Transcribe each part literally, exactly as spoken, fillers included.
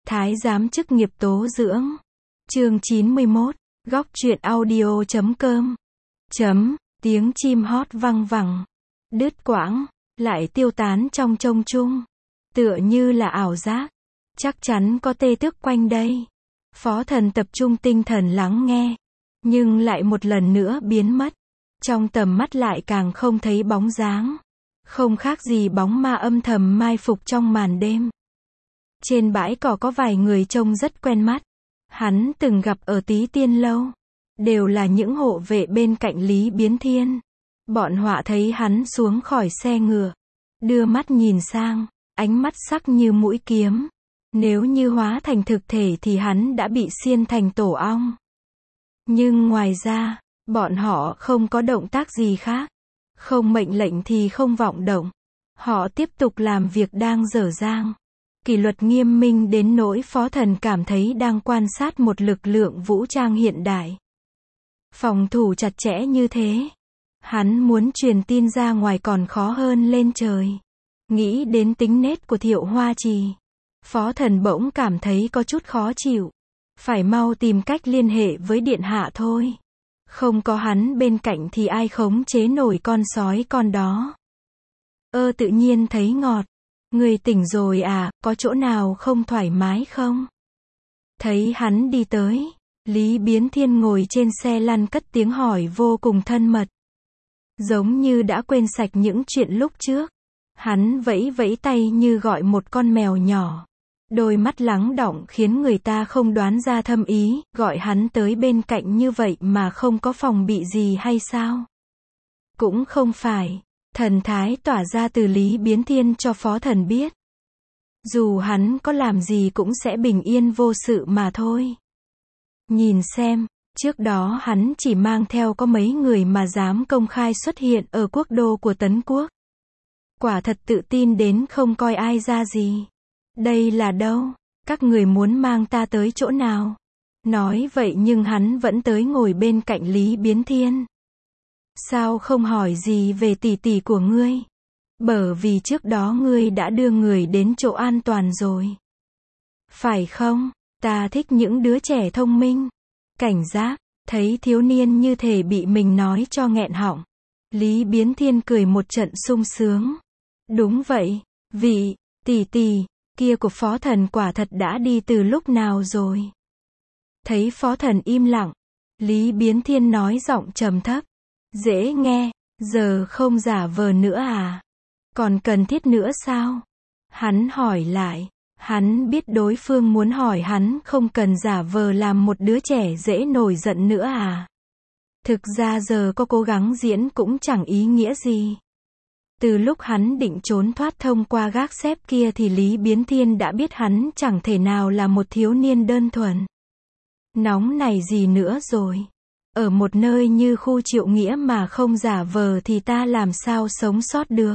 Thái giám chức nghiệp tố dưỡng. Chương chín mươi mốt, góc truyện audio chấm com. Chấm, tiếng chim hót văng vẳng, đứt quãng, lại tiêu tán trong trông chung. Tựa như là ảo giác. Chắc chắn có tê tước quanh đây. Phó Thần tập trung tinh thần lắng nghe. Nhưng lại một lần nữa biến mất. Trong tầm mắt lại càng không thấy bóng dáng. Không khác gì bóng ma âm thầm mai phục trong màn đêm. Trên bãi cỏ có vài người trông rất quen mắt. Hắn từng gặp ở Tí Tiên Lâu. Đều là những hộ vệ bên cạnh Lý Biến Thiên. Bọn họa thấy hắn xuống khỏi xe ngựa. Đưa mắt nhìn sang, ánh mắt sắc như mũi kiếm. Nếu như hóa thành thực thể thì hắn đã bị xiên thành tổ ong. Nhưng ngoài ra, bọn họ không có động tác gì khác. Không mệnh lệnh thì không vọng động. Họ tiếp tục làm việc đang dở dang. Kỷ luật nghiêm minh đến nỗi Phó Thần cảm thấy đang quan sát một lực lượng vũ trang hiện đại. Phòng thủ chặt chẽ như thế. Hắn muốn truyền tin ra ngoài còn khó hơn lên trời. Nghĩ đến tính nết của Thiệu Hoa Trì. Phó Thần bỗng cảm thấy có chút khó chịu. Phải mau tìm cách liên hệ với điện hạ thôi. Không có hắn bên cạnh thì ai khống chế nổi con sói con đó. Ơ tự nhiên thấy ngọt. Người tỉnh rồi à, có chỗ nào không thoải mái không? Thấy hắn đi tới, Lý Biến Thiên ngồi trên xe lăn cất tiếng hỏi vô cùng thân mật. Giống như đã quên sạch những chuyện lúc trước. Hắn vẫy vẫy tay như gọi một con mèo nhỏ. Đôi mắt lắng đọng khiến người ta không đoán ra thâm ý, gọi hắn tới bên cạnh như vậy mà không có phòng bị gì hay sao? Cũng không phải. Thần thái tỏa ra từ Lý Biến Thiên cho Phó Thần biết. Dù hắn có làm gì cũng sẽ bình yên vô sự mà thôi. Nhìn xem, trước đó hắn chỉ mang theo có mấy người mà dám công khai xuất hiện ở quốc đô của Tấn Quốc. Quả thật tự tin đến không coi ai ra gì. Đây là đâu? Các người muốn mang ta tới chỗ nào? Nói vậy nhưng hắn vẫn tới ngồi bên cạnh Lý Biến Thiên. Sao không hỏi gì về tỷ tỷ của ngươi? Bởi vì trước đó ngươi đã đưa người đến chỗ an toàn rồi. Phải không? Ta thích những đứa trẻ thông minh. Cảnh giác, thấy thiếu niên như thể bị mình nói cho nghẹn họng. Lý Biến Thiên cười một trận sung sướng. Đúng vậy, vị tỷ tỷ kia của Phó Thần quả thật đã đi từ lúc nào rồi? Thấy Phó Thần im lặng, Lý Biến Thiên nói giọng trầm thấp. Dễ nghe, giờ không giả vờ nữa à? Còn cần thiết nữa sao? Hắn hỏi lại. Hắn biết đối phương muốn hỏi hắn không cần giả vờ làm một đứa trẻ dễ nổi giận nữa à? Thực ra giờ có cố gắng diễn cũng chẳng ý nghĩa gì. Từ lúc hắn định trốn thoát thông qua gác xếp kia thì Lý Biến Thiên đã biết hắn chẳng thể nào là một thiếu niên đơn thuần. Nóng này gì nữa rồi? Ở một nơi như khu Triệu Nghĩa mà không giả vờ thì ta làm sao sống sót được?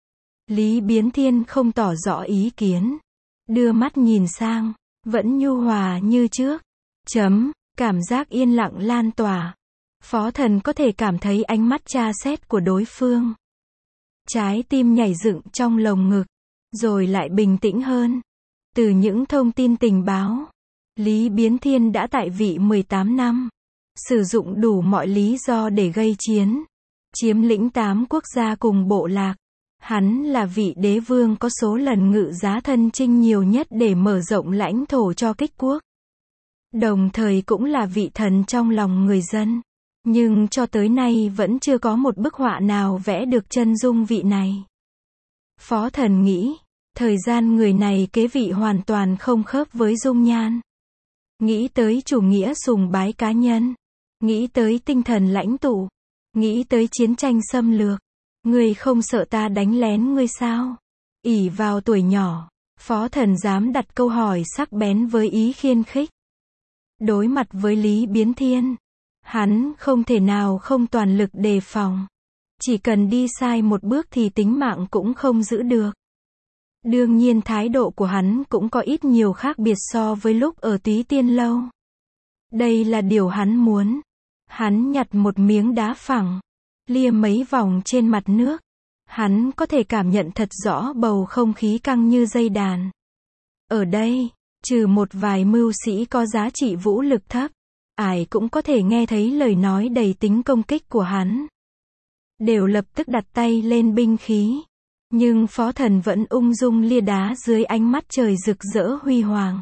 Lý Biến Thiên không tỏ rõ ý kiến. Đưa mắt nhìn sang, vẫn nhu hòa như trước. Chấm, cảm giác yên lặng lan tỏa. Phó Thần có thể cảm thấy ánh mắt tra xét của đối phương. Trái tim nhảy dựng trong lồng ngực, rồi lại bình tĩnh hơn. Từ những thông tin tình báo, Lý Biến Thiên đã tại vị mười tám năm. Sử dụng đủ mọi lý do để gây chiến. Chiếm lĩnh tám quốc gia cùng bộ lạc. Hắn là vị đế vương có số lần ngự giá thân chinh nhiều nhất để mở rộng lãnh thổ cho kích quốc. Đồng thời cũng là vị thần trong lòng người dân. Nhưng cho tới nay vẫn chưa có một bức họa nào vẽ được chân dung vị này. Phó Thần nghĩ, thời gian người này kế vị hoàn toàn không khớp với dung nhan. Nghĩ tới chủ nghĩa sùng bái cá nhân. Nghĩ tới tinh thần lãnh tụ. Nghĩ tới chiến tranh xâm lược. Ngươi không sợ ta đánh lén ngươi sao? Ỷ vào tuổi nhỏ, Phó Thần dám đặt câu hỏi sắc bén với ý khiêu khích. Đối mặt với Lý Biến Thiên, hắn không thể nào không toàn lực đề phòng. Chỉ cần đi sai một bước thì tính mạng cũng không giữ được. Đương nhiên thái độ của hắn cũng có ít nhiều khác biệt so với lúc ở Tí Tiên Lâu. Đây là điều hắn muốn. Hắn nhặt một miếng đá phẳng, lia mấy vòng trên mặt nước. Hắn có thể cảm nhận thật rõ bầu không khí căng như dây đàn. Ở đây, Trừ một vài mưu sĩ có giá trị vũ lực thấp, ai cũng có thể nghe thấy lời nói đầy tính công kích của hắn. Đều lập tức đặt tay lên binh khí. Nhưng Phó Thần vẫn ung dung lia đá dưới ánh mắt trời rực rỡ huy hoàng.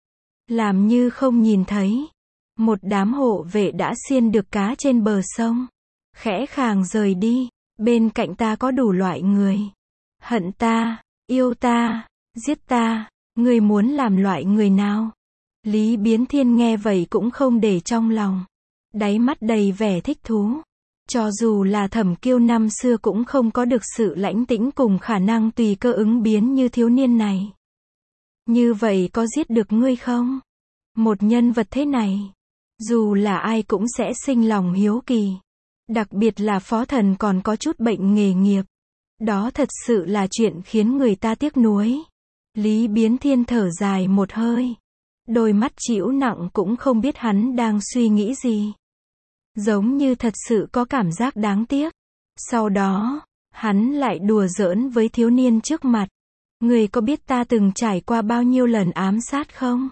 Làm như không nhìn thấy. Một đám hộ vệ đã xiên được cá trên bờ sông. Khẽ khàng rời đi. Bên cạnh ta có đủ loại người. Hận ta, yêu ta, giết ta, ngươi muốn làm loại người nào? Lý Biến Thiên nghe vậy cũng không để trong lòng. Đáy mắt đầy vẻ thích thú. Cho dù là Thẩm Kiêu năm xưa cũng không có được sự lãnh tĩnh cùng khả năng tùy cơ ứng biến như thiếu niên này. Như vậy có giết được ngươi không? Một nhân vật thế này, dù là ai cũng sẽ sinh lòng hiếu kỳ. Đặc biệt là Phó Thần còn có chút bệnh nghề nghiệp. Đó thật sự là chuyện khiến người ta tiếc nuối. Lý Biến Thiên thở dài một hơi. Đôi mắt trĩu nặng cũng không biết hắn đang suy nghĩ gì. Giống như thật sự có cảm giác đáng tiếc. Sau đó, hắn lại đùa giỡn với thiếu niên trước mặt. Người có biết ta từng trải qua bao nhiêu lần ám sát không?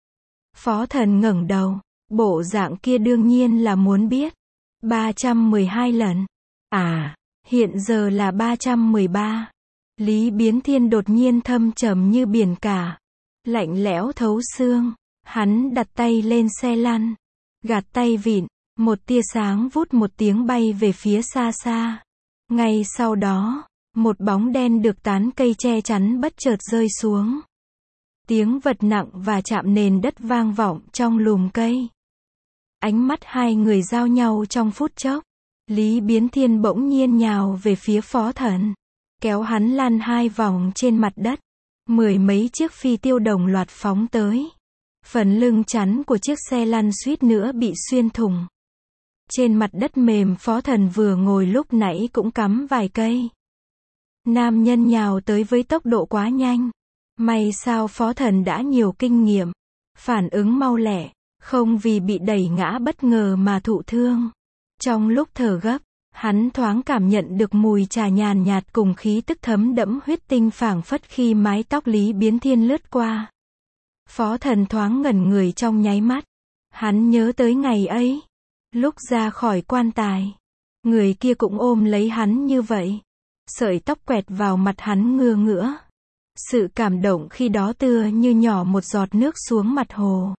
Phó Thần ngẩng đầu. Bộ dạng kia đương nhiên là muốn biết. ba trăm mười hai lần. À, hiện giờ là ba trăm mười ba. Lý Biến Thiên đột nhiên thâm trầm như biển cả. Lạnh lẽo thấu xương. Hắn đặt tay lên xe lăn. Gạt tay vịn. Một tia sáng vút một tiếng bay về phía xa xa. Ngay sau đó, một bóng đen được tán cây che chắn bất chợt rơi xuống. Tiếng vật nặng và chạm nền đất vang vọng trong lùm cây. Ánh mắt hai người giao nhau trong phút chốc. Lý Biến Thiên bỗng nhiên nhào về phía Phó Thần. Kéo hắn lăn hai vòng trên mặt đất. Mười mấy chiếc phi tiêu đồng loạt phóng tới. Phần lưng chắn của chiếc xe lăn suýt nữa bị xuyên thủng. Trên mặt đất mềm Phó Thần vừa ngồi lúc nãy cũng cắm vài cây. Nam nhân nhào tới với tốc độ quá nhanh. May sao Phó Thần đã nhiều kinh nghiệm. Phản ứng mau lẹ. Không vì bị đẩy ngã bất ngờ mà thụ thương. Trong lúc thở gấp, hắn thoáng cảm nhận được mùi trà nhàn nhạt cùng khí tức thấm đẫm huyết tinh phảng phất khi mái tóc Lý Biến Thiên lướt qua. Phó Thần thoáng ngẩn người trong nháy mắt. Hắn nhớ tới ngày ấy. Lúc ra khỏi quan tài, người kia cũng ôm lấy hắn như vậy. Sợi tóc quẹt vào mặt hắn ngưa ngữa. Sự cảm động khi đó tựa như nhỏ một giọt nước xuống mặt hồ.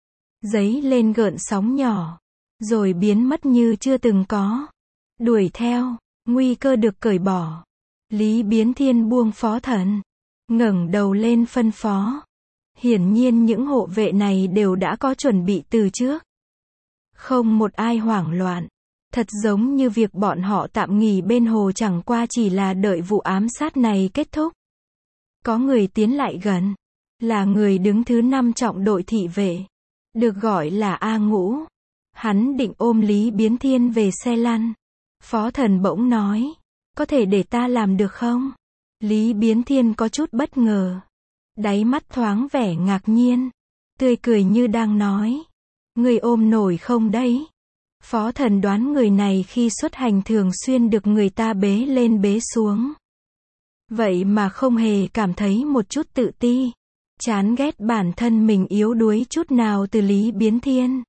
Dấy lên gợn sóng nhỏ, rồi biến mất như chưa từng có. Đuổi theo, nguy cơ được cởi bỏ. Lý Biến Thiên buông Phó Thần, ngẩng đầu lên phân phó. Hiển nhiên những hộ vệ này đều đã có chuẩn bị từ trước. Không một ai hoảng loạn. Thật giống như việc bọn họ tạm nghỉ bên hồ chẳng qua chỉ là đợi vụ ám sát này kết thúc. Có người tiến lại gần. Là người đứng thứ năm trọng đội thị vệ. Được gọi là A Ngũ. Hắn định ôm Lý Biến Thiên về xe lăn. Phó Thần bỗng nói. Có thể để ta làm được không? Lý Biến Thiên có chút bất ngờ. Đáy mắt thoáng vẻ ngạc nhiên. Tươi cười như đang nói. Người ôm nổi không đấy? Phó Thần đoán người này khi xuất hành thường xuyên được người ta bế lên bế xuống. Vậy mà không hề cảm thấy một chút tự ti. Chán ghét bản thân mình yếu đuối chút nào từ Lý Biến Thiên.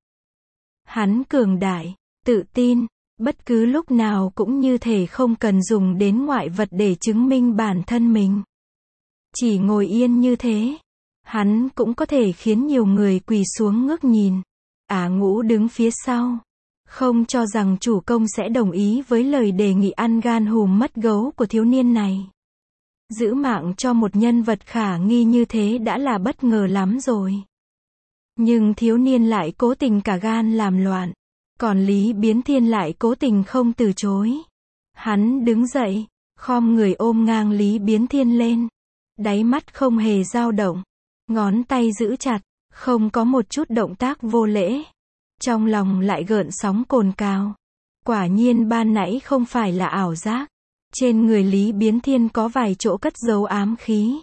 Hắn cường đại, tự tin, bất cứ lúc nào cũng như thể không cần dùng đến ngoại vật để chứng minh bản thân mình. Chỉ ngồi yên như thế, hắn cũng có thể khiến nhiều người quỳ xuống ngước nhìn. A Ngũ đứng phía sau, không cho rằng chủ công sẽ đồng ý với lời đề nghị ăn gan hùm mất gấu của thiếu niên này. Giữ mạng cho một nhân vật khả nghi như thế đã là bất ngờ lắm rồi. Nhưng thiếu niên lại cố tình cả gan làm loạn. Còn Lý Biến Thiên lại cố tình không từ chối. Hắn đứng dậy, khom người ôm ngang Lý Biến Thiên lên. Đáy mắt không hề dao động. Ngón tay giữ chặt, không có một chút động tác vô lễ. Trong lòng lại gợn sóng cồn cào. Quả nhiên ban nãy không phải là ảo giác. Trên người Lý Biến Thiên có vài chỗ cất giấu ám khí.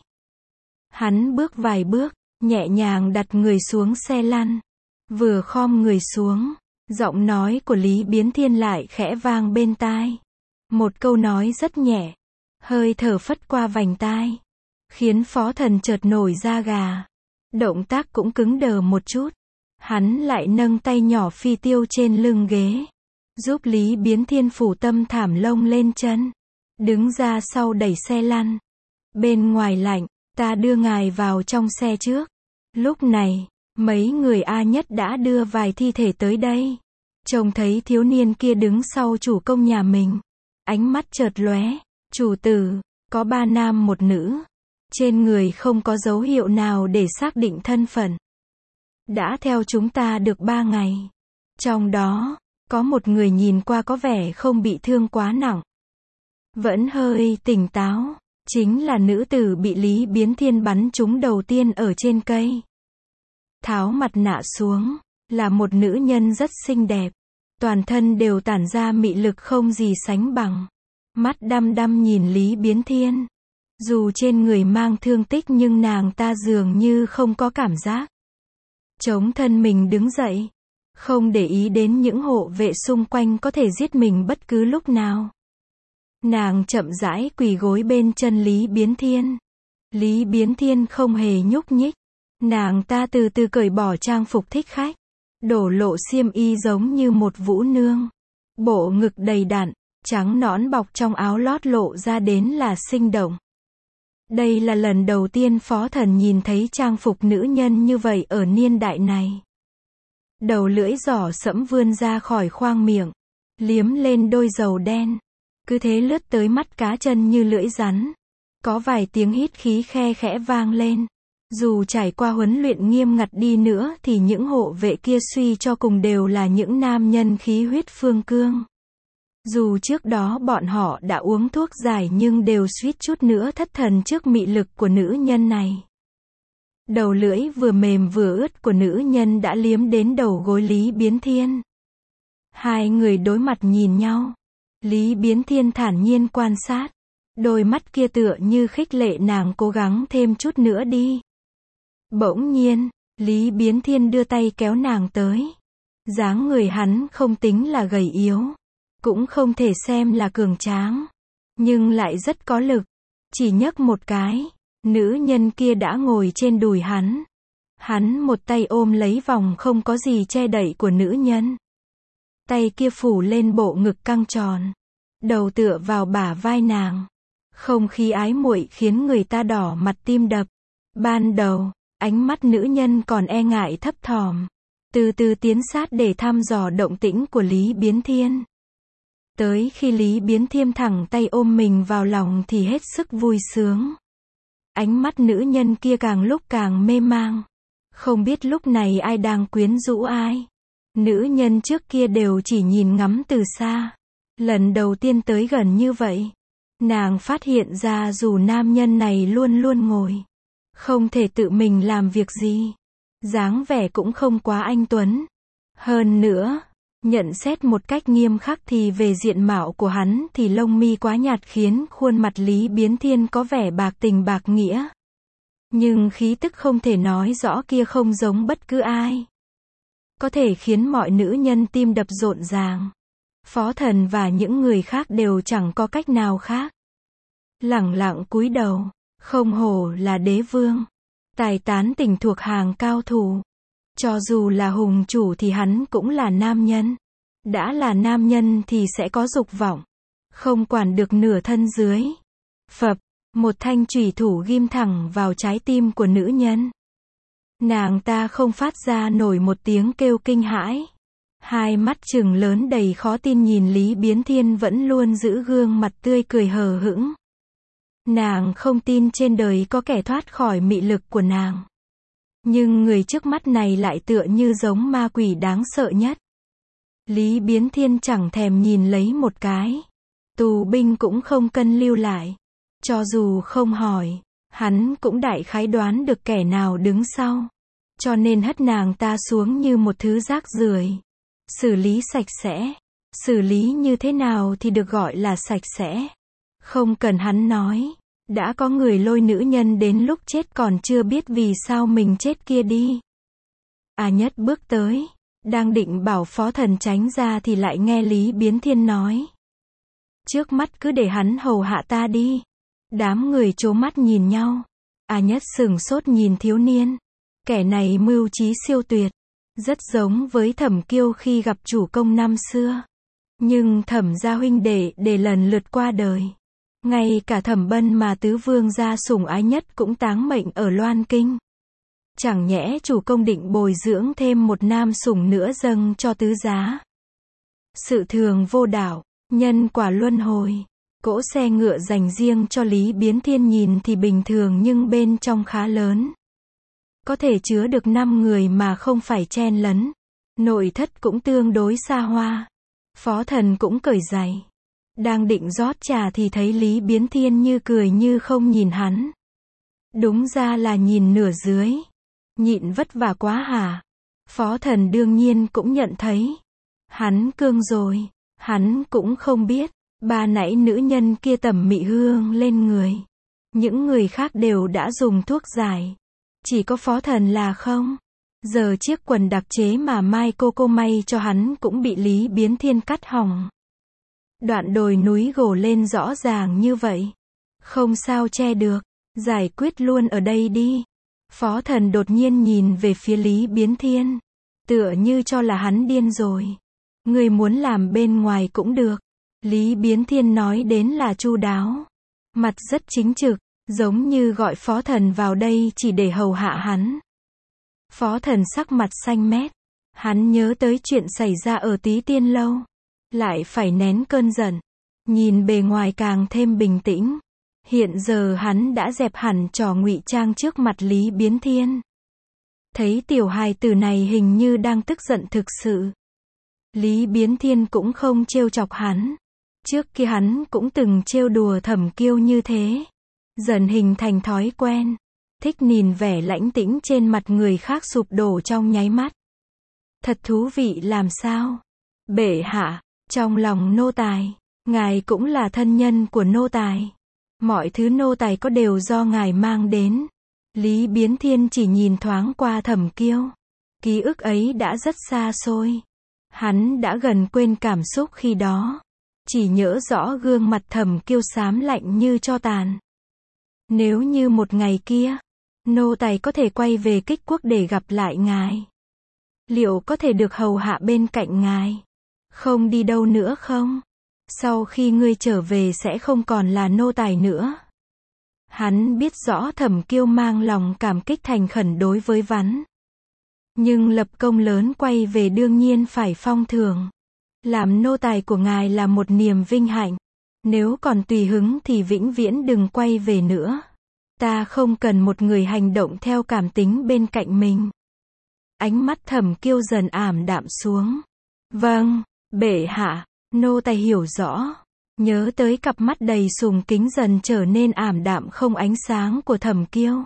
Hắn bước vài bước, nhẹ nhàng đặt người xuống xe lăn. Vừa khom người xuống, giọng nói của Lý Biến Thiên lại khẽ vang bên tai. Một câu nói rất nhẹ, hơi thở phất qua vành tai, khiến Phó Thần chợt nổi da gà. Động tác cũng cứng đờ một chút. Hắn lại nâng tay nhỏ phi tiêu trên lưng ghế. Giúp Lý Biến Thiên phủ tâm thảm lông lên chân. Đứng ra sau đẩy xe lăn. Bên ngoài lạnh, ta đưa ngài vào trong xe trước. Lúc này, mấy người A Nhất đã đưa vài thi thể tới đây. Trông thấy thiếu niên kia đứng sau chủ công nhà mình. Ánh mắt chợt lóe. Chủ tử, có ba nam một nữ. Trên người không có dấu hiệu nào để xác định thân phận. Đã theo chúng ta được ba ngày. Trong đó, có một người nhìn qua có vẻ không bị thương quá nặng. Vẫn hơi tỉnh táo. Chính là nữ tử bị Lý Biến Thiên bắn trúng đầu tiên ở trên cây. Tháo mặt nạ xuống, là một nữ nhân rất xinh đẹp. Toàn thân đều tản ra mị lực không gì sánh bằng. Mắt đăm đăm nhìn Lý Biến Thiên. Dù trên người mang thương tích nhưng nàng ta dường như không có cảm giác. Chống thân mình đứng dậy. Không để ý đến những hộ vệ xung quanh có thể giết mình bất cứ lúc nào. Nàng chậm rãi quỳ gối bên chân Lý Biến Thiên. Lý Biến Thiên không hề nhúc nhích. Nàng ta từ từ cởi bỏ trang phục thích khách. Đổ lộ xiêm y giống như một vũ nương. Bộ ngực đầy đặn, trắng nõn bọc trong áo lót lộ ra đến là sinh động. Đây là lần đầu tiên Phó Thần nhìn thấy trang phục nữ nhân như vậy ở niên đại này. Đầu lưỡi giỏ sẫm vươn ra khỏi khoang miệng. Liếm lên đôi dầu đen. Cứ thế lướt tới mắt cá chân như lưỡi rắn. Có vài tiếng hít khí khe khẽ vang lên. Dù trải qua huấn luyện nghiêm ngặt đi nữa thì những hộ vệ kia suy cho cùng đều là những nam nhân khí huyết phương cương. Dù trước đó bọn họ đã uống thuốc giải nhưng đều suýt chút nữa thất thần trước mị lực của nữ nhân này. Đầu lưỡi vừa mềm vừa ướt của nữ nhân đã liếm đến đầu gối Lý Biến Thiên. Hai người đối mặt nhìn nhau. Lý Biến Thiên thản nhiên quan sát. Đôi mắt kia tựa như khích lệ nàng cố gắng thêm chút nữa đi. Bỗng nhiên, Lý Biến Thiên đưa tay kéo nàng tới. Dáng người hắn không tính là gầy yếu. Cũng không thể xem là cường tráng. Nhưng lại rất có lực. Chỉ nhấc một cái. Nữ nhân kia đã ngồi trên đùi hắn. Hắn một tay ôm lấy vòng không có gì che đậy của nữ nhân. Tay kia phủ lên bộ ngực căng tròn. Đầu tựa vào bả vai nàng. Không khí ái muội khiến người ta đỏ mặt tim đập. Ban đầu, ánh mắt nữ nhân còn e ngại thấp thỏm. Từ từ tiến sát để thăm dò động tĩnh của Lý Biến Thiên. Tới khi Lý Biến Thiên thẳng tay ôm mình vào lòng thì hết sức vui sướng. Ánh mắt nữ nhân kia càng lúc càng mê mang. Không biết lúc này ai đang quyến rũ ai. Nữ nhân trước kia đều chỉ nhìn ngắm từ xa. Lần đầu tiên tới gần như vậy. Nàng phát hiện ra dù nam nhân này luôn luôn ngồi. Không thể tự mình làm việc gì. Dáng vẻ cũng không quá anh tuấn. Hơn nữa, nhận xét một cách nghiêm khắc thì về diện mạo của hắn thì lông mi quá nhạt khiến khuôn mặt Lý Biến Thiên có vẻ bạc tình bạc nghĩa. Nhưng khí tức không thể nói rõ kia không giống bất cứ ai. Có thể khiến mọi nữ nhân tim đập rộn ràng. Phó Thần và những người khác đều chẳng có cách nào khác. Lẳng lặng cúi đầu, không hổ là đế vương. Tài tán tỉnh thuộc hàng cao thủ. Cho dù là hùng chủ thì hắn cũng là nam nhân. Đã là nam nhân thì sẽ có dục vọng. Không quản được nửa thân dưới. Phập, một thanh chủy thủ ghim thẳng vào trái tim của nữ nhân. Nàng ta không phát ra nổi một tiếng kêu kinh hãi. Hai mắt trừng lớn đầy khó tin nhìn Lý Biến Thiên vẫn luôn giữ gương mặt tươi cười hờ hững. Nàng không tin trên đời có kẻ thoát khỏi mị lực của nàng. Nhưng người trước mắt này lại tựa như giống ma quỷ đáng sợ nhất. Lý Biến Thiên chẳng thèm nhìn lấy một cái. Tù binh cũng không cân lưu lại. Cho dù không hỏi, hắn cũng đại khái đoán được kẻ nào đứng sau. Cho nên hất nàng ta xuống như một thứ rác rưởi. Xử lý sạch sẽ. Xử lý như thế nào thì được gọi là sạch sẽ. Không cần hắn nói. Đã có người lôi nữ nhân đến lúc chết còn chưa biết vì sao mình chết kia đi. A Nhất bước tới. Đang định bảo Phó Thần tránh ra thì lại nghe Lý Biến Thiên nói. Trước mắt cứ để hắn hầu hạ ta đi. Đám người trố mắt nhìn nhau. A Nhất sừng sốt nhìn thiếu niên. Kẻ này mưu trí siêu tuyệt, rất giống với Thẩm Kiêu khi gặp chủ công năm xưa. Nhưng Thẩm gia huynh đệ để lần lượt qua đời. Ngay cả Thẩm Bân mà tứ vương gia sủng ái nhất cũng táng mệnh ở Loan Kinh. Chẳng nhẽ chủ công định bồi dưỡng thêm một nam sủng nữa dâng cho tứ giá. Sự thường vô đạo, nhân quả luân hồi. Cỗ xe ngựa dành riêng cho Lý Biến Thiên nhìn thì bình thường nhưng bên trong khá lớn. Có thể chứa được năm người mà không phải chen lấn. Nội thất cũng tương đối xa hoa. Phó Thần cũng cởi giày. Đang định rót trà thì thấy Lý Biến Thiên như cười như không nhìn hắn. Đúng ra là nhìn nửa dưới. Nhịn vất vả quá hả? Phó Thần đương nhiên cũng nhận thấy. Hắn cương rồi. Hắn cũng không biết. Bà nãy nữ nhân kia tẩm mị hương lên người. Những người khác đều đã dùng thuốc giải. Chỉ có Phó Thần là không. Giờ chiếc quần đặc chế mà Mai cô cô may cho hắn cũng bị Lý Biến Thiên cắt hỏng. Đoạn đồi núi gồ lên rõ ràng như vậy. Không sao che được. Giải quyết luôn ở đây đi. Phó Thần đột nhiên nhìn về phía Lý Biến Thiên. Tựa như cho là hắn điên rồi. Người muốn làm bên ngoài cũng được. Lý Biến Thiên nói đến là chu đáo. Mặt rất chính trực, giống như gọi Phó Thần vào đây chỉ để hầu hạ hắn. Phó Thần sắc mặt xanh mét. Hắn nhớ tới chuyện xảy ra ở Tí Tiên Lâu. Lại phải nén cơn giận. Nhìn bề ngoài càng thêm bình tĩnh. Hiện giờ hắn đã dẹp hẳn trò ngụy trang trước mặt Lý Biến Thiên. Thấy tiểu hài tử này hình như đang tức giận thực sự. Lý Biến Thiên cũng không trêu chọc hắn. Trước kia hắn cũng từng trêu đùa Thẩm Kiêu như thế. Dần hình thành thói quen. Thích nhìn vẻ lãnh tĩnh trên mặt người khác sụp đổ trong nháy mắt. Thật thú vị làm sao? Bệ hạ, trong lòng nô tài, ngài cũng là thân nhân của nô tài. Mọi thứ nô tài có đều do ngài mang đến. Lý Biến Thiên chỉ nhìn thoáng qua Thẩm Kiêu. Ký ức ấy đã rất xa xôi. Hắn đã gần quên cảm xúc khi đó. Chỉ nhớ rõ gương mặt Thẩm Kiêu xám lạnh như tro tàn. Nếu như một ngày kia, nô tài có thể quay về Kích Quốc để gặp lại ngài. Liệu có thể được hầu hạ bên cạnh ngài? Không đi đâu nữa không? Sau khi ngươi trở về sẽ không còn là nô tài nữa. Hắn biết rõ Thẩm Kiêu mang lòng cảm kích thành khẩn đối với Vắn. Nhưng lập công lớn quay về đương nhiên phải phong thưởng. Làm nô tài của ngài là một niềm vinh hạnh. Nếu còn tùy hứng thì vĩnh viễn đừng quay về nữa. Ta không cần một người hành động theo cảm tính bên cạnh mình. Ánh mắt Thẩm Kiêu dần ảm đạm xuống. Vâng, bệ hạ, nô tài hiểu rõ. Nhớ tới cặp mắt đầy sùng kính dần trở nên ảm đạm không ánh sáng của Thẩm Kiêu.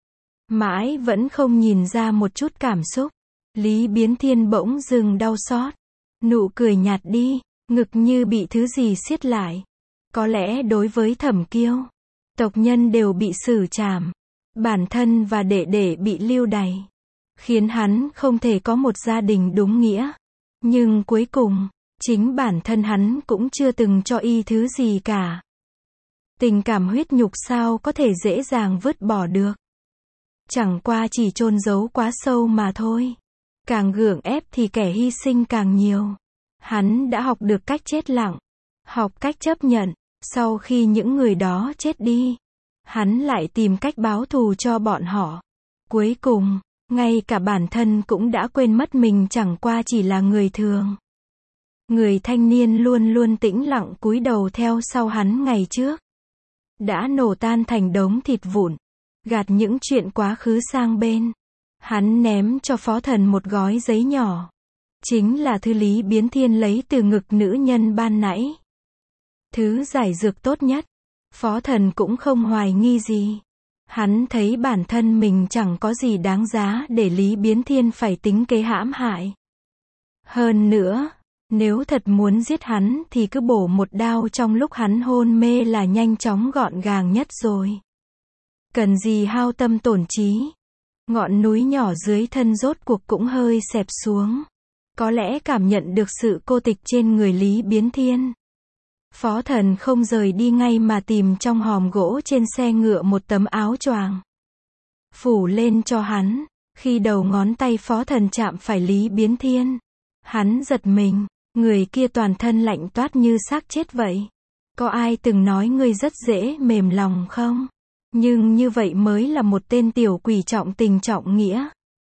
Mãi vẫn không nhìn ra một chút cảm xúc. Lý Biến Thiên bỗng dừng đau xót. Nụ cười nhạt đi, ngực như bị thứ gì siết lại. Có lẽ đối với Thẩm Kiêu, tộc nhân đều bị xử trảm. Bản thân và đệ đệ bị lưu đày. Khiến hắn không thể có một gia đình đúng nghĩa. Nhưng cuối cùng, chính bản thân hắn cũng chưa từng cho y thứ gì cả. Tình cảm huyết nhục sao có thể dễ dàng vứt bỏ được. Chẳng qua chỉ chôn giấu quá sâu mà thôi. Càng gượng ép thì kẻ hy sinh càng nhiều. Hắn đã học được cách chết lặng. Học cách chấp nhận. Sau khi những người đó chết đi, hắn lại tìm cách báo thù cho bọn họ. Cuối cùng, ngay cả bản thân cũng đã quên mất mình chẳng qua chỉ là người thường. Người thanh niên luôn luôn tĩnh lặng cúi đầu theo sau hắn ngày trước. Đã nổ tan thành đống thịt vụn. Gạt những chuyện quá khứ sang bên. Hắn ném cho Phó Thần một gói giấy nhỏ. Chính là thư Lý Biến Thiên lấy từ ngực nữ nhân ban nãy. Thứ giải dược tốt nhất. Phó Thần cũng không hoài nghi gì. Hắn thấy bản thân mình chẳng có gì đáng giá để Lý Biến Thiên phải tính kế hãm hại. Hơn nữa, nếu thật muốn giết hắn thì cứ bổ một đao trong lúc hắn hôn mê là nhanh chóng gọn gàng nhất rồi. Cần gì hao tâm tổn trí. Ngọn núi nhỏ dưới thân rốt cuộc cũng hơi xẹp xuống. Có lẽ cảm nhận được sự cô tịch trên người Lý Biến Thiên. Phó Thần không rời đi ngay mà tìm trong hòm gỗ trên xe ngựa một tấm áo choàng. Phủ lên cho hắn. Khi đầu ngón tay phó thần chạm phải Lý Biến Thiên, hắn giật mình, người kia toàn thân lạnh toát như xác chết vậy. Có ai từng nói ngươi rất dễ mềm lòng không? Nhưng như vậy mới là một tên tiểu quỷ trọng tình trọng nghĩa.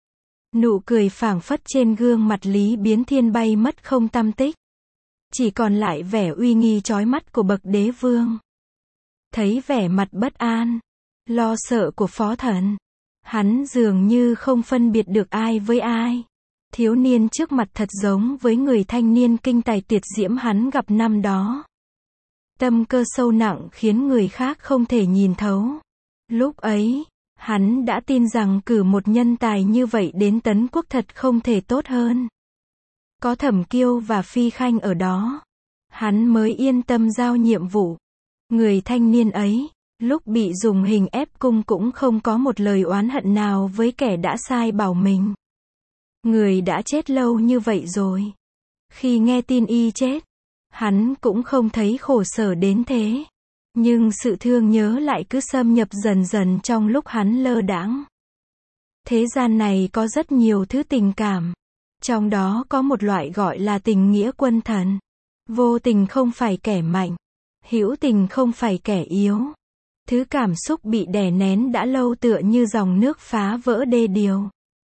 Nụ cười phảng phất trên gương mặt Lý Biến Thiên bay mất không tăm tích. Chỉ còn lại vẻ uy nghi chói mắt của bậc đế vương. Thấy vẻ mặt bất an, lo sợ của phó thần, hắn dường như không phân biệt được ai với ai. Thiếu niên trước mặt thật giống với người thanh niên kinh tài tuyệt diễm hắn gặp năm đó. Tâm cơ sâu nặng khiến người khác không thể nhìn thấu. Lúc ấy, hắn đã tin rằng cử một nhân tài như vậy đến Tấn Quốc thật không thể tốt hơn. Có Thẩm Kiêu và Phi Khanh ở đó, hắn mới yên tâm giao nhiệm vụ. Người thanh niên ấy, lúc bị dùng hình ép cung cũng không có một lời oán hận nào với kẻ đã sai bảo mình. Người đã chết lâu như vậy rồi. Khi nghe tin y chết, hắn cũng không thấy khổ sở đến thế. Nhưng sự thương nhớ lại cứ xâm nhập dần dần trong lúc hắn lơ đãng. Thế gian này có rất nhiều thứ tình cảm. Trong đó có một loại gọi là tình nghĩa quân thần. Vô tình không phải kẻ mạnh. Hữu tình không phải kẻ yếu. Thứ cảm xúc bị đè nén đã lâu tựa như dòng nước phá vỡ đê điều.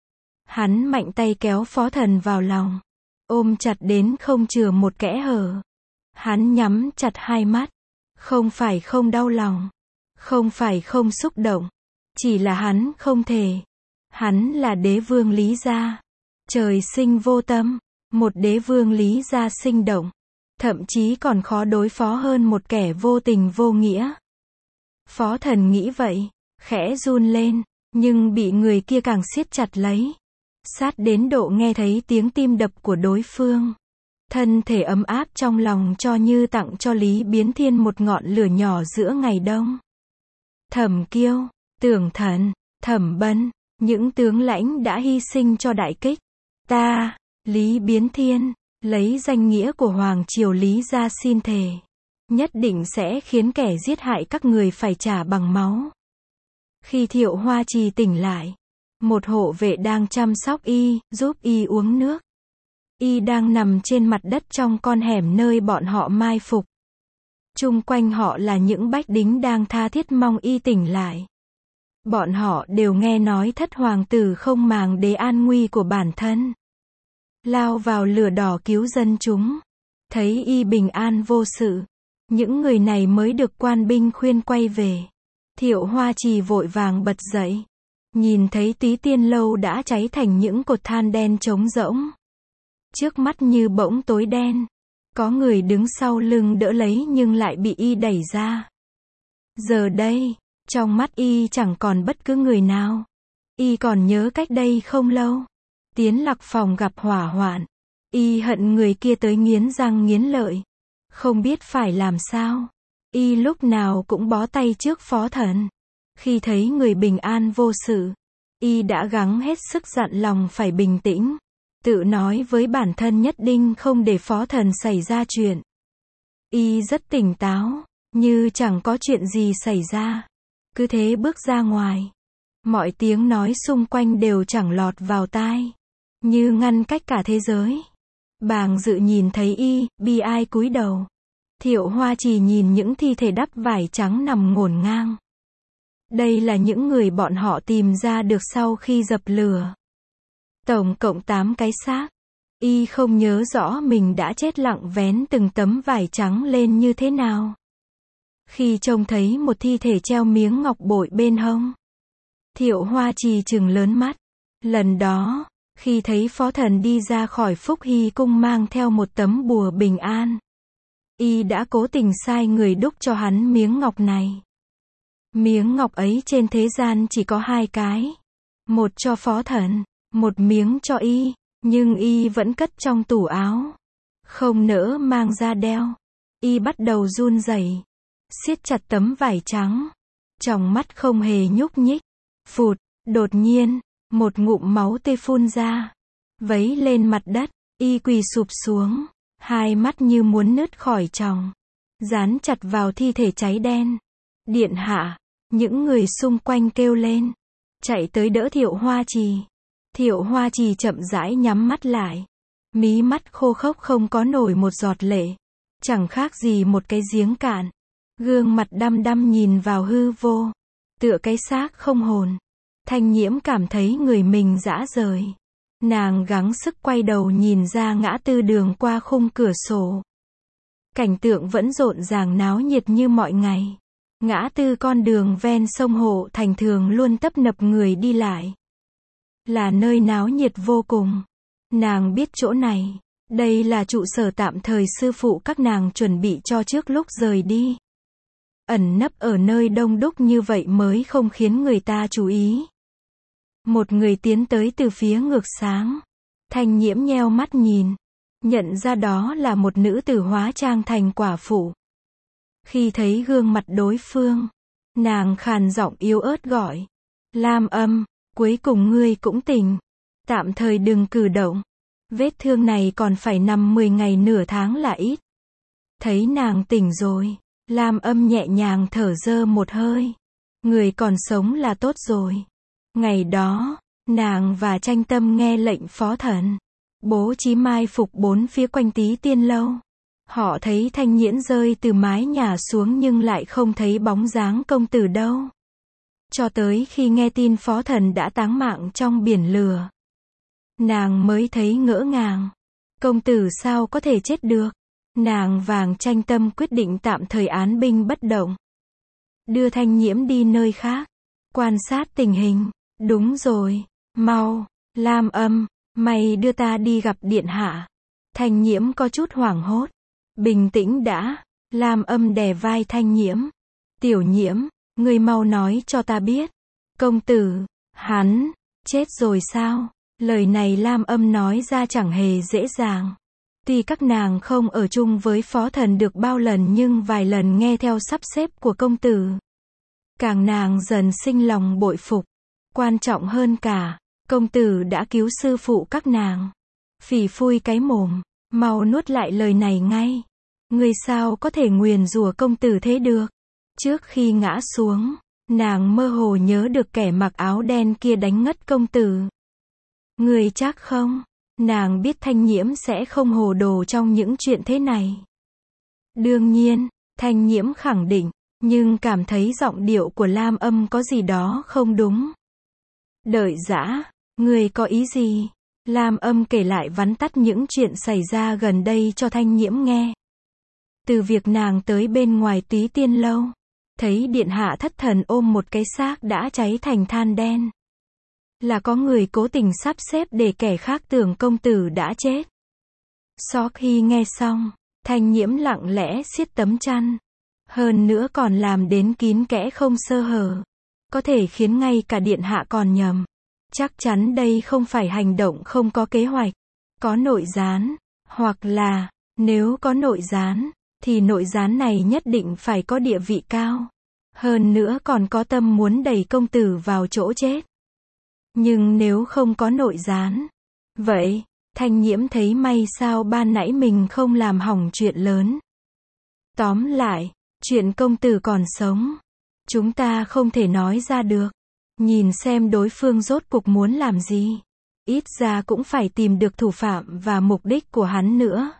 Hắn mạnh tay kéo phó thần vào lòng. Ôm chặt đến không chừa một kẽ hở. Hắn nhắm chặt hai mắt. Không phải không đau lòng. Không phải không xúc động. Chỉ là hắn không thể. Hắn là đế vương Lý Gia. Trời sinh vô tâm. Một đế vương Lý Gia sinh động. Thậm chí còn khó đối phó hơn một kẻ vô tình vô nghĩa. Phó thần nghĩ vậy. Khẽ run lên. Nhưng bị người kia càng siết chặt lấy. Sát đến độ nghe thấy tiếng tim đập của đối phương. Thân thể ấm áp trong lòng cho như tặng cho Lý Biến Thiên một ngọn lửa nhỏ giữa ngày đông. Thẩm Kiêu, Tưởng Thần, Thẩm Bân, những tướng lãnh đã hy sinh cho đại kích. Ta, Lý Biến Thiên, lấy danh nghĩa của Hoàng Triều Lý Gia xin thề. Nhất định sẽ khiến kẻ giết hại các người phải trả bằng máu. Khi Thiệu Hoa Trì tỉnh lại, một hộ vệ đang chăm sóc y, giúp y uống nước. Y đang nằm trên mặt đất trong con hẻm nơi bọn họ mai phục. Chung quanh họ là những bách đính đang tha thiết mong y tỉnh lại. Bọn họ đều nghe nói thất hoàng tử không màng đến an nguy của bản thân. Lao vào lửa đỏ cứu dân chúng. Thấy y bình an vô sự. Những người này mới được quan binh khuyên quay về. Thiệu Hoa Trì vội vàng bật dậy. Nhìn thấy Túy Tiên Lâu đã cháy thành những cột than đen trống rỗng. Trước mắt như bỗng tối đen. Có người đứng sau lưng đỡ lấy nhưng lại bị y đẩy ra. Giờ đây, trong mắt y chẳng còn bất cứ người nào. Y còn nhớ cách đây không lâu. Tiến Lạc Phòng gặp hỏa hoạn. Y hận người kia tới nghiến răng nghiến lợi. Không biết phải làm sao. Y lúc nào cũng bó tay trước phó thần. Khi thấy người bình an vô sự, y đã gắng hết sức dặn lòng phải bình tĩnh. Tự nói với bản thân nhất định không để phó thần xảy ra chuyện. Y rất tỉnh táo, như chẳng có chuyện gì xảy ra. Cứ thế bước ra ngoài. Mọi tiếng nói xung quanh đều chẳng lọt vào tai. Như ngăn cách cả thế giới. Bàng Dự nhìn thấy y, bi ai cúi đầu. Thiệu Hoa Trì nhìn những thi thể đắp vải trắng nằm ngổn ngang. Đây là những người bọn họ tìm ra được sau khi dập lửa. Tổng cộng tám cái xác. Y không nhớ rõ mình đã chết lặng vén từng tấm vải trắng lên như thế nào. Khi trông thấy một thi thể treo miếng ngọc bội bên hông, Thiệu Hoa Trì trừng lớn mắt. Lần đó, khi thấy phó thần đi ra khỏi Phúc Hy cung mang theo một tấm bùa bình an, y đã cố tình sai người đúc cho hắn miếng ngọc này. Miếng ngọc ấy trên thế gian chỉ có hai cái. Một cho phó thần, một miếng cho y, nhưng y vẫn cất trong tủ áo. Không nỡ mang ra đeo. Y bắt đầu run rẩy, siết chặt tấm vải trắng. Trong mắt không hề nhúc nhích. Phụt, đột nhiên, một ngụm máu tê phun ra. Vấy lên mặt đất, y quỳ sụp xuống. Hai mắt như muốn nứt khỏi tròng. Dán chặt vào thi thể cháy đen. Điện hạ, những người xung quanh kêu lên. Chạy tới đỡ Thiệu Hoa Trì. Thiệu Hoa Trì chậm rãi nhắm mắt lại. Mí mắt khô khốc không có nổi một giọt lệ. Chẳng khác gì một cái giếng cạn. Gương mặt đăm đăm nhìn vào hư vô. Tựa cái xác không hồn. Thanh Nhiễm cảm thấy người mình rã rời. Nàng gắng sức quay đầu nhìn ra ngã tư đường qua khung cửa sổ. Cảnh tượng vẫn rộn ràng náo nhiệt như mọi ngày. Ngã tư con đường ven sông Hộ Thành thường luôn tấp nập người đi lại. Là nơi náo nhiệt vô cùng. Nàng biết chỗ này. Đây là trụ sở tạm thời sư phụ các nàng chuẩn bị cho trước lúc rời đi. Ẩn nấp ở nơi đông đúc như vậy mới không khiến người ta chú ý. Một người tiến tới từ phía ngược sáng. Thanh Nhiễm nheo mắt nhìn. Nhận ra đó là một nữ tử hóa trang thành quả phụ. Khi thấy gương mặt đối phương, nàng khàn giọng yếu ớt gọi. Lam Âm, cuối cùng ngươi cũng tỉnh. Tạm thời đừng cử động. Vết thương này còn phải nằm mười ngày nửa tháng là ít. Thấy nàng tỉnh rồi, Lam Âm nhẹ nhàng thở dơ một hơi. Người còn sống là tốt rồi. Ngày đó, nàng và Tranh Tâm nghe lệnh phó thần. Bố trí mai phục bốn phía quanh Tí Tiên Lâu. Họ thấy Thanh Nhiễm rơi từ mái nhà xuống nhưng lại không thấy bóng dáng công tử đâu. Cho tới khi nghe tin phó thần đã táng mạng trong biển lửa. Nàng mới thấy ngỡ ngàng. Công tử sao có thể chết được? Nàng vàng Tranh Tâm quyết định tạm thời án binh bất động. Đưa Thanh Nhiễm đi nơi khác. Quan sát tình hình. Đúng rồi. Mau. Lam Âm. Mày đưa ta đi gặp điện hạ. Thanh Nhiễm có chút hoảng hốt. Bình tĩnh đã. Lam Âm đè vai Thanh Nhiễm. Tiểu Nhiễm, ngươi mau nói cho ta biết. Công tử, hắn, chết rồi sao? Lời này Lam Âm nói ra chẳng hề dễ dàng. Tuy các nàng không ở chung với phó thần được bao lần nhưng vài lần nghe theo sắp xếp của công tử. Càng nàng dần sinh lòng bội phục. Quan trọng hơn cả, công tử đã cứu sư phụ các nàng. Phỉ phui cái mồm, mau nuốt lại lời này ngay. Ngươi sao có thể nguyền rủa công tử thế được? Trước khi ngã xuống, nàng mơ hồ nhớ được kẻ mặc áo đen kia đánh ngất công tử. Ngươi chắc không? Nàng biết Thanh Nhiễm sẽ không hồ đồ trong những chuyện thế này. Đương nhiên, Thanh Nhiễm khẳng định, nhưng cảm thấy giọng điệu của Lam Âm có gì đó không đúng. Đợi dã, ngươi có ý gì? Lam Âm kể lại vắn tắt những chuyện xảy ra gần đây cho Thanh Nhiễm nghe. Từ việc nàng tới bên ngoài Tí Tiên Lâu, thấy điện hạ thất thần ôm một cái xác đã cháy thành than đen. Là có người cố tình sắp xếp để kẻ khác tưởng công tử đã chết. Sau khi nghe xong, Thanh Nhiễm lặng lẽ siết tấm chăn. Hơn nữa còn làm đến kín kẽ không sơ hở. Có thể khiến ngay cả điện hạ còn nhầm. Chắc chắn đây không phải hành động không có kế hoạch. Có nội gián. Hoặc là, nếu có nội gián, thì nội gián này nhất định phải có địa vị cao. Hơn nữa còn có tâm muốn đẩy công tử vào chỗ chết. Nhưng nếu không có nội gián, vậy, Thanh Nhiễm thấy may sao ban nãy mình không làm hỏng chuyện lớn. Tóm lại, chuyện công tử còn sống, chúng ta không thể nói ra được. Nhìn xem đối phương rốt cuộc muốn làm gì. Ít ra cũng phải tìm được thủ phạm và mục đích của hắn nữa.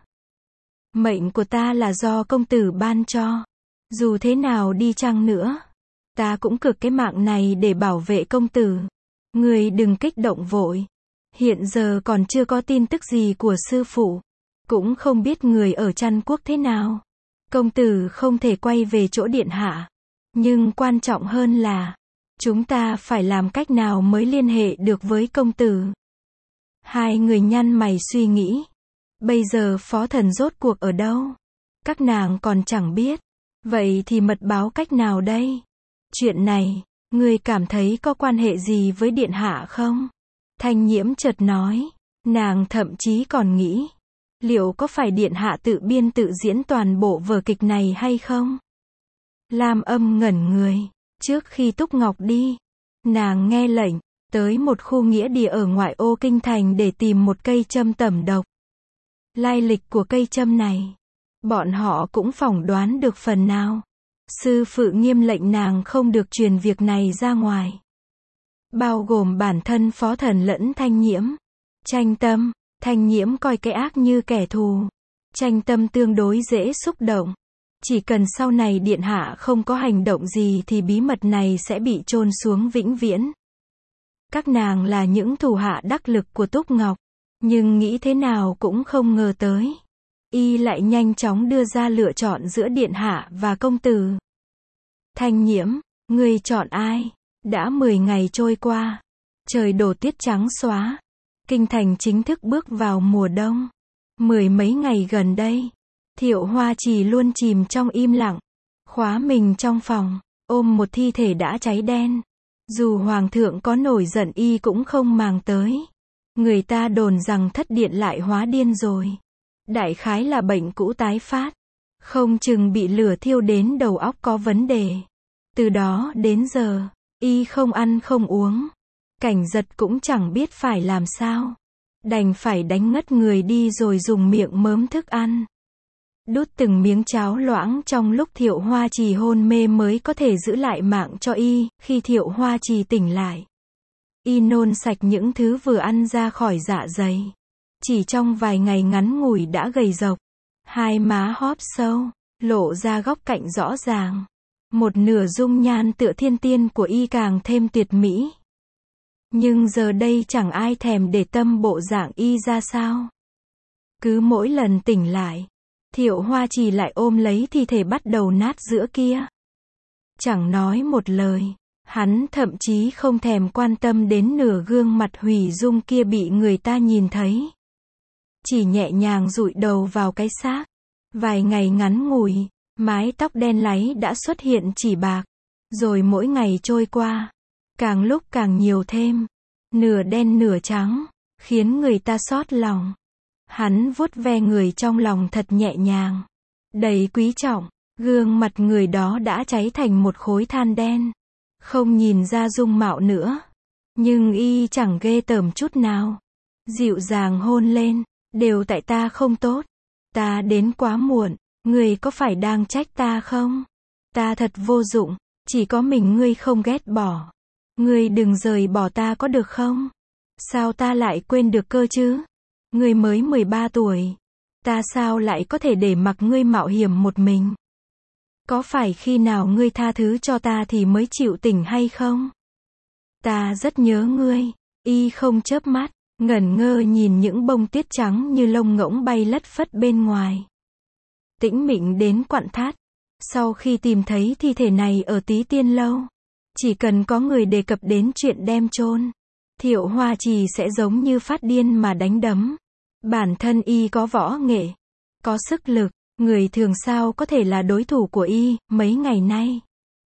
Mệnh của ta là do công tử ban cho. Dù thế nào đi chăng nữa, ta cũng cược cái mạng này để bảo vệ công tử. Người đừng kích động vội. Hiện giờ còn chưa có tin tức gì của sư phụ. Cũng không biết người ở Trăn Quốc thế nào. Công tử không thể quay về chỗ điện hạ. Nhưng quan trọng hơn là, chúng ta phải làm cách nào mới liên hệ được với công tử. Hai người nhăn mày suy nghĩ. Bây giờ phó thần rốt cuộc ở đâu? Các nàng còn chẳng biết. Vậy thì mật báo cách nào đây? Chuyện này, ngươi cảm thấy có quan hệ gì với điện hạ không? Thanh Nhiễm chợt nói. Nàng thậm chí còn nghĩ, liệu có phải điện hạ tự biên tự diễn toàn bộ vở kịch này hay không? Lam Âm ngẩn người. Trước khi Túc Ngọc đi, nàng nghe lệnh, tới một khu nghĩa địa ở ngoại ô kinh thành để tìm một cây châm tẩm độc. Lai lịch của cây châm này, bọn họ cũng phỏng đoán được phần nào. Sư phụ nghiêm lệnh nàng không được truyền việc này ra ngoài. bao gồm bản thân Phó Thần lẫn Thanh Nhiễm. Tranh Tâm, Thanh Nhiễm coi cái ác như kẻ thù. Tranh Tâm tương đối dễ xúc động. Chỉ cần sau này điện hạ không có hành động gì thì bí mật này sẽ bị chôn xuống vĩnh viễn. Các nàng là những thủ hạ đắc lực của Túc Ngọc, nhưng nghĩ thế nào cũng không ngờ tới. Y lại nhanh chóng đưa ra lựa chọn giữa điện hạ và công tử. Thanh Nhiễm, ngươi chọn ai? Đã mười ngày trôi qua. Trời đổ tuyết trắng xóa. Kinh thành chính thức bước vào mùa đông. Mười mấy ngày gần đây, Thiệu Hoa Trì luôn chìm trong im lặng, khóa mình trong phòng, ôm một thi thể đã cháy đen. Dù hoàng thượng có nổi giận y cũng không màng tới. Người ta đồn rằng thất điện lại hóa điên rồi. Đại khái là bệnh cũ tái phát. Không chừng bị lửa thiêu đến đầu óc có vấn đề. Từ đó đến giờ, y không ăn không uống. Cảnh Giật cũng chẳng biết phải làm sao. Đành phải đánh ngất người đi rồi dùng miệng mớm thức ăn. Đút từng miếng cháo loãng trong lúc Thiệu Hoa Trì hôn mê mới có thể giữ lại mạng cho y. Khi Thiệu Hoa Trì tỉnh lại, y nôn sạch những thứ vừa ăn ra khỏi dạ dày. Chỉ trong vài ngày ngắn ngủi đã gầy rộc. Hai má hóp sâu, lộ ra góc cạnh rõ ràng. Một nửa dung nhan tựa thiên tiên của y càng thêm tuyệt mỹ. Nhưng giờ đây chẳng ai thèm để tâm bộ dạng y ra sao. Cứ mỗi lần tỉnh lại, Thiệu Hoa Trì lại ôm lấy thi thể bắt đầu nát giữa kia. Chẳng nói một lời, hắn thậm chí không thèm quan tâm đến nửa gương mặt hủy dung kia bị người ta nhìn thấy. Chỉ nhẹ nhàng dụi đầu vào cái xác. Vài ngày ngắn ngủi, mái tóc đen láy đã xuất hiện chỉ bạc. Rồi mỗi ngày trôi qua, càng lúc càng nhiều thêm. Nửa đen nửa trắng, khiến người ta xót lòng. Hắn vuốt ve người trong lòng thật nhẹ nhàng, đầy quý trọng. Gương mặt người đó đã cháy thành một khối than đen. Không nhìn ra dung mạo nữa. Nhưng y chẳng ghê tởm chút nào. Dịu dàng hôn lên. Đều tại ta không tốt. Ta đến quá muộn. Ngươi có phải đang trách ta không? Ta thật vô dụng. Chỉ có mình ngươi không ghét bỏ. Ngươi đừng rời bỏ ta có được không? Sao ta lại quên được cơ chứ? Ngươi mới mười ba tuổi. Ta sao lại có thể để mặc ngươi mạo hiểm một mình? Có phải khi nào ngươi tha thứ cho ta thì mới chịu tỉnh hay không? Ta rất nhớ ngươi. Y không chớp mắt, ngẩn ngơ nhìn những bông tuyết trắng như lông ngỗng bay lất phất bên ngoài. Tĩnh mịch đến quặn thắt. Sau khi tìm thấy thi thể này ở Tí Tiên Lâu, chỉ cần có người đề cập đến chuyện đem chôn, Thiệu Hoa Trì sẽ giống như phát điên mà đánh đấm. Bản thân y có võ nghệ, có sức lực, người thường sao có thể là đối thủ của y. Mấy ngày nay,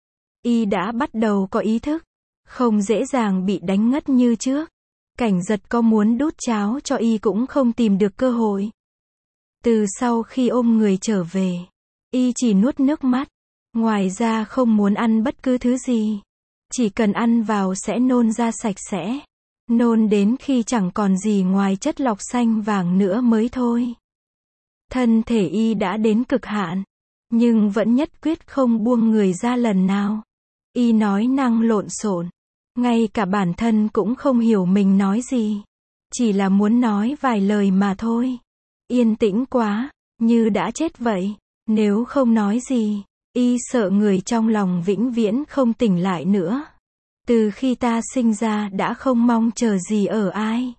y đã bắt đầu có ý thức, không dễ dàng bị đánh ngất như trước. Cảnh Giật có muốn đút cháo cho y cũng không tìm được cơ hội. Từ sau khi ôm người trở về, y chỉ nuốt nước mắt. Ngoài ra không muốn ăn bất cứ thứ gì. Chỉ cần ăn vào sẽ nôn ra sạch sẽ. Nôn đến khi chẳng còn gì ngoài chất lọc xanh vàng nữa mới thôi. Thân thể y đã đến cực hạn, nhưng vẫn nhất quyết không buông người ra lần nào. Y nói năng lộn xộn, ngay cả bản thân cũng không hiểu mình nói gì. Chỉ là muốn nói vài lời mà thôi. Yên tĩnh quá, như đã chết vậy. Nếu không nói gì, y sợ người trong lòng vĩnh viễn không tỉnh lại nữa. Từ khi ta sinh ra đã không mong chờ gì ở ai.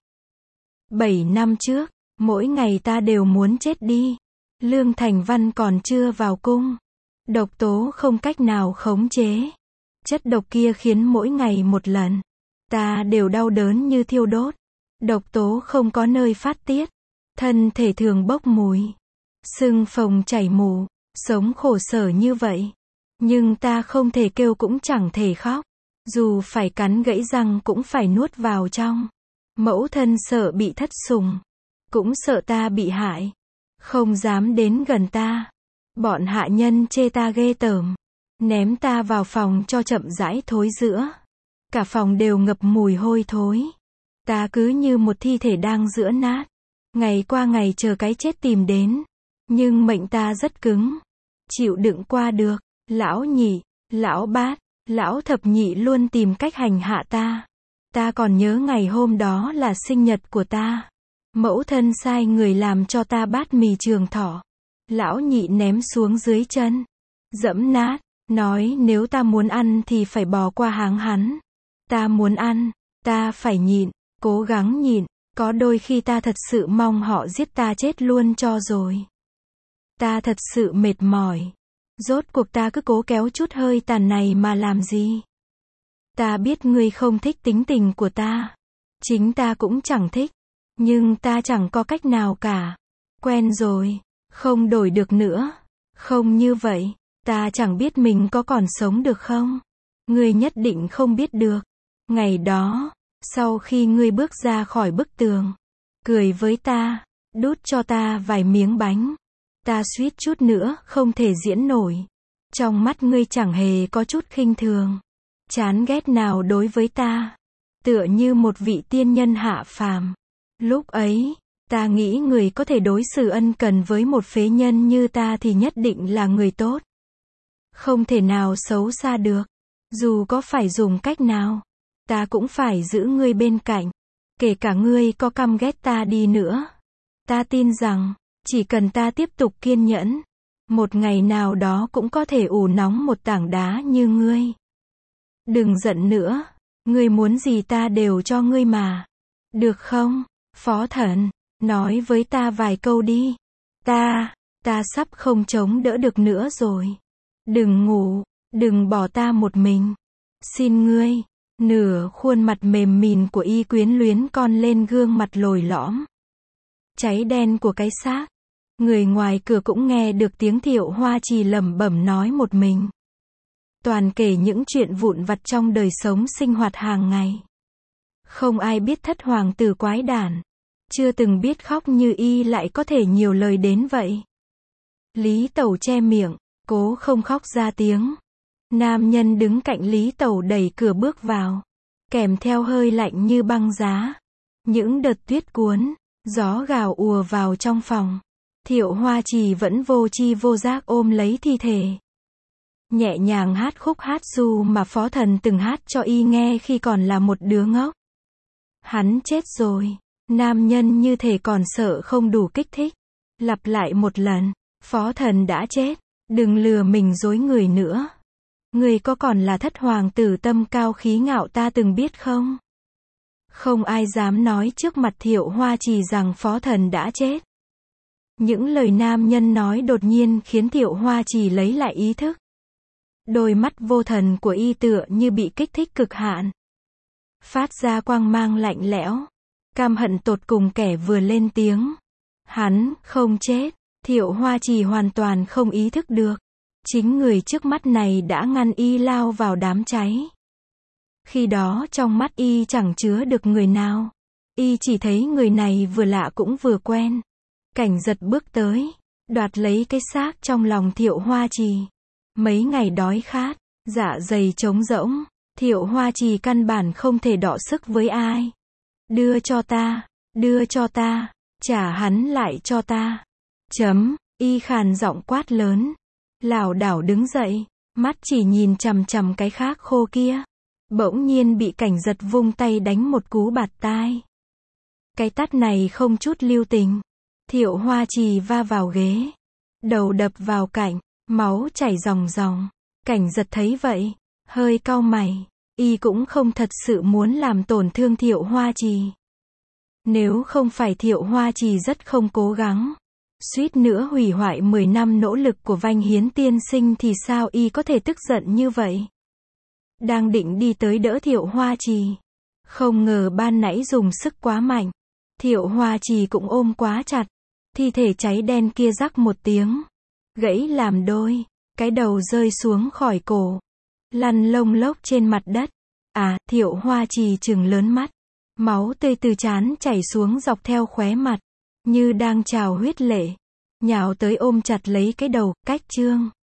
Bảy năm trước, mỗi ngày ta đều muốn chết đi. Lương Thành Văn còn chưa vào cung. Độc tố không cách nào khống chế. Chất độc kia khiến mỗi ngày một lần, ta đều đau đớn như thiêu đốt. Độc tố không có nơi phát tiết. Thân thể thường bốc mùi. Sưng phồng chảy mù. Sống khổ sở như vậy. Nhưng ta không thể kêu cũng chẳng thể khóc. Dù phải cắn gãy răng cũng phải nuốt vào trong. Mẫu thân sợ bị thất sủng. Cũng sợ ta bị hại. Không dám đến gần ta. Bọn hạ nhân chê ta ghê tởm. Ném ta vào phòng cho chậm rãi thối rữa. Cả phòng đều ngập mùi hôi thối. Ta cứ như một thi thể đang rữa nát. Ngày qua ngày chờ cái chết tìm đến. Nhưng mệnh ta rất cứng. Chịu đựng qua được. Lão nhị, lão bát, lão thập nhị luôn tìm cách hành hạ ta. Ta còn nhớ ngày hôm đó là sinh nhật của ta. Mẫu thân sai người làm cho ta bát mì trường thọ. Lão nhị ném xuống dưới chân. Dẫm nát. Nói nếu ta muốn ăn thì phải bò qua háng hắn. Ta muốn ăn. Ta phải nhịn. Cố gắng nhịn. Có đôi khi ta thật sự mong họ giết ta chết luôn cho rồi. Ta thật sự mệt mỏi. Rốt cuộc ta cứ cố kéo chút hơi tàn này mà làm gì? Ta biết ngươi không thích tính tình của ta. Chính ta cũng chẳng thích. Nhưng ta chẳng có cách nào cả. Quen rồi. Không đổi được nữa. Không như vậy, ta chẳng biết mình có còn sống được không? Ngươi nhất định không biết được. Ngày đó, sau khi ngươi bước ra khỏi bức tường, cười với ta, đút cho ta vài miếng bánh. Ta suýt chút nữa không thể diễn nổi. Trong mắt ngươi chẳng hề có chút khinh thường, chán ghét nào đối với ta. Tựa như một vị tiên nhân hạ phàm. Lúc ấy, ta nghĩ người có thể đối xử ân cần với một phế nhân như ta thì nhất định là người tốt. Không thể nào xấu xa được. Dù có phải dùng cách nào, ta cũng phải giữ ngươi bên cạnh. Kể cả ngươi có căm ghét ta đi nữa. Ta tin rằng, chỉ cần ta tiếp tục kiên nhẫn, một ngày nào đó cũng có thể ủ nóng một tảng đá như ngươi. Đừng giận nữa. Ngươi muốn gì ta đều cho ngươi mà. Được không, Phó Thần? Nói với ta vài câu đi. Ta, ta sắp không chống đỡ được nữa rồi. Đừng ngủ, đừng bỏ ta một mình. Xin ngươi. Nửa khuôn mặt mềm mịn của Y quyến luyến con lên gương mặt lồi lõm. Cháy đen của cái xác. Người ngoài cửa cũng nghe được tiếng Thiệu Hoa Trì lẩm bẩm nói một mình. Toàn kể những chuyện vụn vặt trong đời sống sinh hoạt hàng ngày. Không ai biết thất hoàng tử quái đản. Chưa từng biết khóc như Y lại có thể nhiều lời đến vậy. Lý Tẩu che miệng, cố không khóc ra tiếng. Nam nhân đứng cạnh Lý Tẩu đẩy cửa bước vào. Kèm theo hơi lạnh như băng giá. Những đợt tuyết cuốn, gió gào ùa vào trong phòng. Thiệu Hoa Trì vẫn vô tri vô giác ôm lấy thi thể. Nhẹ nhàng hát khúc hát ru mà Phó Thần từng hát cho Y nghe khi còn là một đứa ngốc. Hắn chết rồi. Nam nhân như thể còn sợ không đủ kích thích. Lặp lại một lần. Phó Thần đã chết. Đừng lừa mình dối người nữa. Người có còn là thất hoàng tử tâm cao khí ngạo ta từng biết không? Không ai dám nói trước mặt Thiệu Hoa Trì rằng Phó Thần đã chết. Những lời nam nhân nói đột nhiên khiến Thiệu Hoa Trì lấy lại ý thức. Đôi mắt vô thần của Y tựa như bị kích thích cực hạn. Phát ra quang mang lạnh lẽo. Căm hận tột cùng kẻ vừa lên tiếng. Hắn không chết. Thiệu Hoa Trì hoàn toàn không ý thức được. Chính người trước mắt này đã ngăn Y lao vào đám cháy. Khi đó trong mắt Y chẳng chứa được người nào. Y chỉ thấy người này vừa lạ cũng vừa quen. Cảnh Giật bước tới, đoạt lấy cái xác trong lòng Thiệu Hoa Trì. Mấy ngày đói khát, dạ dày trống rỗng, Thiệu Hoa Trì căn bản không thể đọ sức với ai. Đưa cho ta, đưa cho ta, trả hắn lại cho ta. Chấm, Y khàn giọng quát lớn. Lảo đảo đứng dậy, mắt chỉ nhìn chằm chằm cái xác khô kia. Bỗng nhiên bị Cảnh Giật vung tay đánh một cú bạt tai. Cái tát này không chút lưu tình. Thiệu Hoa Trì va vào ghế. Đầu đập vào cạnh, máu chảy ròng ròng. Cảnh Giật thấy vậy, hơi cau mày. Y cũng không thật sự muốn làm tổn thương Thiệu Hoa Trì. Nếu không phải Thiệu Hoa Trì rất không cố gắng, suýt nữa hủy hoại mười năm nỗ lực của Vanh Hiến tiên sinh thì sao Y có thể tức giận như vậy? Đang định đi tới đỡ Thiệu Hoa Trì. Không ngờ ban nãy dùng sức quá mạnh. Thiệu Hoa Trì cũng ôm quá chặt. Thi thể cháy đen kia rắc một tiếng. Gãy làm đôi. Cái đầu rơi xuống khỏi cổ. Lăn lông lốc trên mặt đất. À, Thiệu Hoa Trì trừng lớn mắt. Máu tươi từ trán chảy xuống dọc theo khóe mặt. Như đang trào huyết lệ. Nhào tới ôm chặt lấy cái đầu, cách Trương.